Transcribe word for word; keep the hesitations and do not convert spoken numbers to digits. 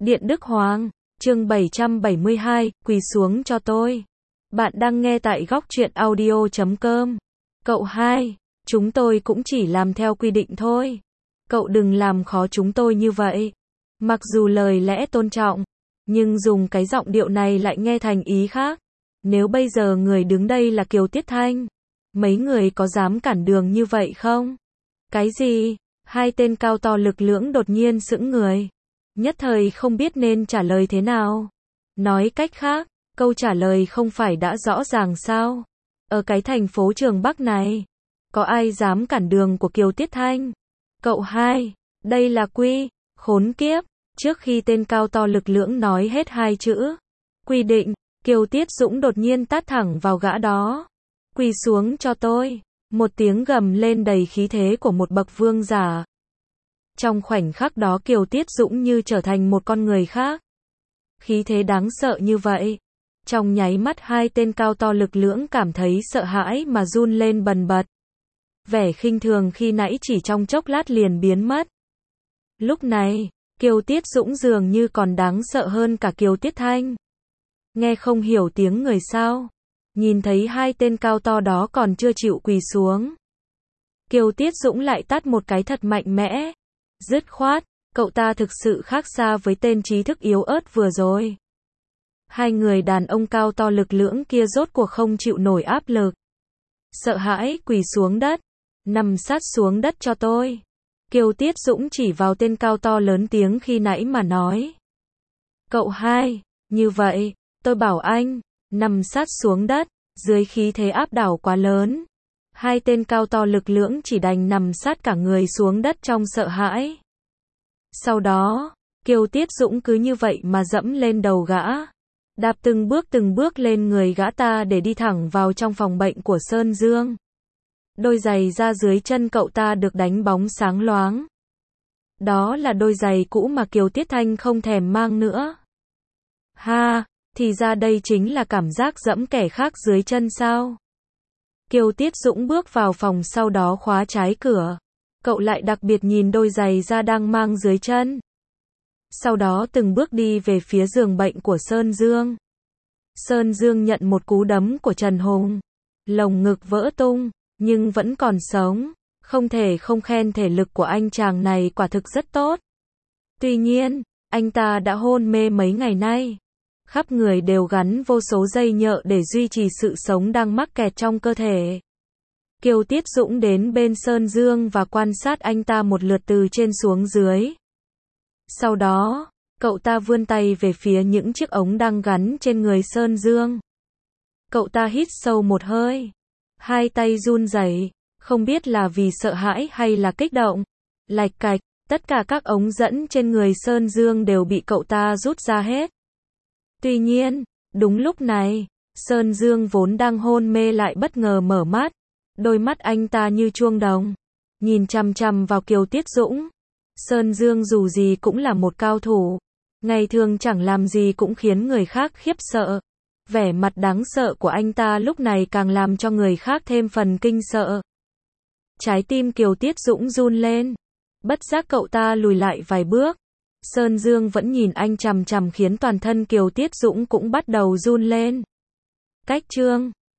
Điện Đức Hoàng, chương bảy trăm bảy mươi hai, quỳ xuống cho tôi. Bạn đang nghe tại góc truyện audio chấm com. Cậu hai, chúng tôi cũng chỉ làm theo quy định thôi. Cậu đừng làm khó chúng tôi như vậy. Mặc dù lời lẽ tôn trọng, nhưng dùng cái giọng điệu này lại nghe thành ý khác. Nếu bây giờ người đứng đây là Kiều Tiết Thanh, mấy người có dám cản đường như vậy không? Cái gì? Hai tên cao to lực lưỡng đột nhiên sững người. Nhất thời không biết nên trả lời thế nào. Nói cách khác, câu trả lời không phải đã rõ ràng sao? Ở cái thành phố Trường Bắc này, có ai dám cản đường của Kiều Tiết Thanh? Cậu hai, đây là quy, khốn kiếp. Trước khi tên cao to lực lưỡng nói hết hai chữ quy định, Kiều Tiết Dũng đột nhiên tát thẳng vào gã đó. Quỳ xuống cho tôi. Một tiếng gầm lên đầy khí thế của một bậc vương giả. Trong khoảnh khắc đó Kiều Tiết Dũng như trở thành một con người khác. Khí thế đáng sợ như vậy. Trong nháy mắt hai tên cao to lực lưỡng cảm thấy sợ hãi mà run lên bần bật. Vẻ khinh thường khi nãy chỉ trong chốc lát liền biến mất. Lúc này, Kiều Tiết Dũng dường như còn đáng sợ hơn cả Kiều Tiết Thanh. Nghe không hiểu tiếng người sao? Nhìn thấy hai tên cao to đó còn chưa chịu quỳ xuống. Kiều Tiết Dũng lại tát một cái thật mạnh mẽ. Dứt khoát, cậu ta thực sự khác xa với tên trí thức yếu ớt vừa rồi. Hai người đàn ông cao to lực lưỡng kia rốt cuộc không chịu nổi áp lực. Sợ hãi quỳ xuống đất. Nằm sát xuống đất cho tôi. Kiều Tiết Dũng chỉ vào tên cao to lớn tiếng khi nãy mà nói. Cậu hai, như vậy, tôi bảo anh, nằm sát xuống đất, dưới khí thế áp đảo quá lớn. Hai tên cao to lực lưỡng chỉ đành nằm sát cả người xuống đất trong sợ hãi. Sau đó, Kiều Tiết Dũng cứ như vậy mà dẫm lên đầu gã. Đạp từng bước từng bước lên người gã ta để đi thẳng vào trong phòng bệnh của Sơn Dương. Đôi giày ra dưới chân cậu ta được đánh bóng sáng loáng. Đó là đôi giày cũ mà Kiều Tiết Thanh không thèm mang nữa. Ha, thì ra đây chính là cảm giác dẫm kẻ khác dưới chân sao? Kiều Tiết Dũng bước vào phòng sau đó khóa trái cửa. Cậu lại đặc biệt nhìn đôi giày da đang mang dưới chân. Sau đó từng bước đi về phía giường bệnh của Sơn Dương. Sơn Dương nhận một cú đấm của Trần Hùng. Lồng ngực vỡ tung, nhưng vẫn còn sống. Không thể không khen thể lực của anh chàng này quả thực rất tốt. Tuy nhiên, anh ta đã hôn mê mấy ngày nay. Khắp người đều gắn vô số dây nhợ để duy trì sự sống đang mắc kẹt trong cơ thể. Kiều Tiết Dũng đến bên Sơn Dương và quan sát anh ta một lượt từ trên xuống dưới. Sau đó, cậu ta vươn tay về phía những chiếc ống đang gắn trên người Sơn Dương. Cậu ta hít sâu một hơi. Hai tay run rẩy, không biết là vì sợ hãi hay là kích động. Lạch cạch, tất cả các ống dẫn trên người Sơn Dương đều bị cậu ta rút ra hết. Tuy nhiên, đúng lúc này, Sơn Dương vốn đang hôn mê lại bất ngờ mở mắt. Đôi mắt anh ta như chuông đồng, nhìn chằm chằm vào Kiều Tiết Dũng. Sơn Dương dù gì cũng là một cao thủ, ngày thường chẳng làm gì cũng khiến người khác khiếp sợ. Vẻ mặt đáng sợ của anh ta lúc này càng làm cho người khác thêm phần kinh sợ. Trái tim Kiều Tiết Dũng run lên. Bất giác cậu ta lùi lại vài bước. Sơn Dương vẫn nhìn anh chằm chằm khiến toàn thân Kiều Tiết Dũng cũng bắt đầu run lên. Cách chương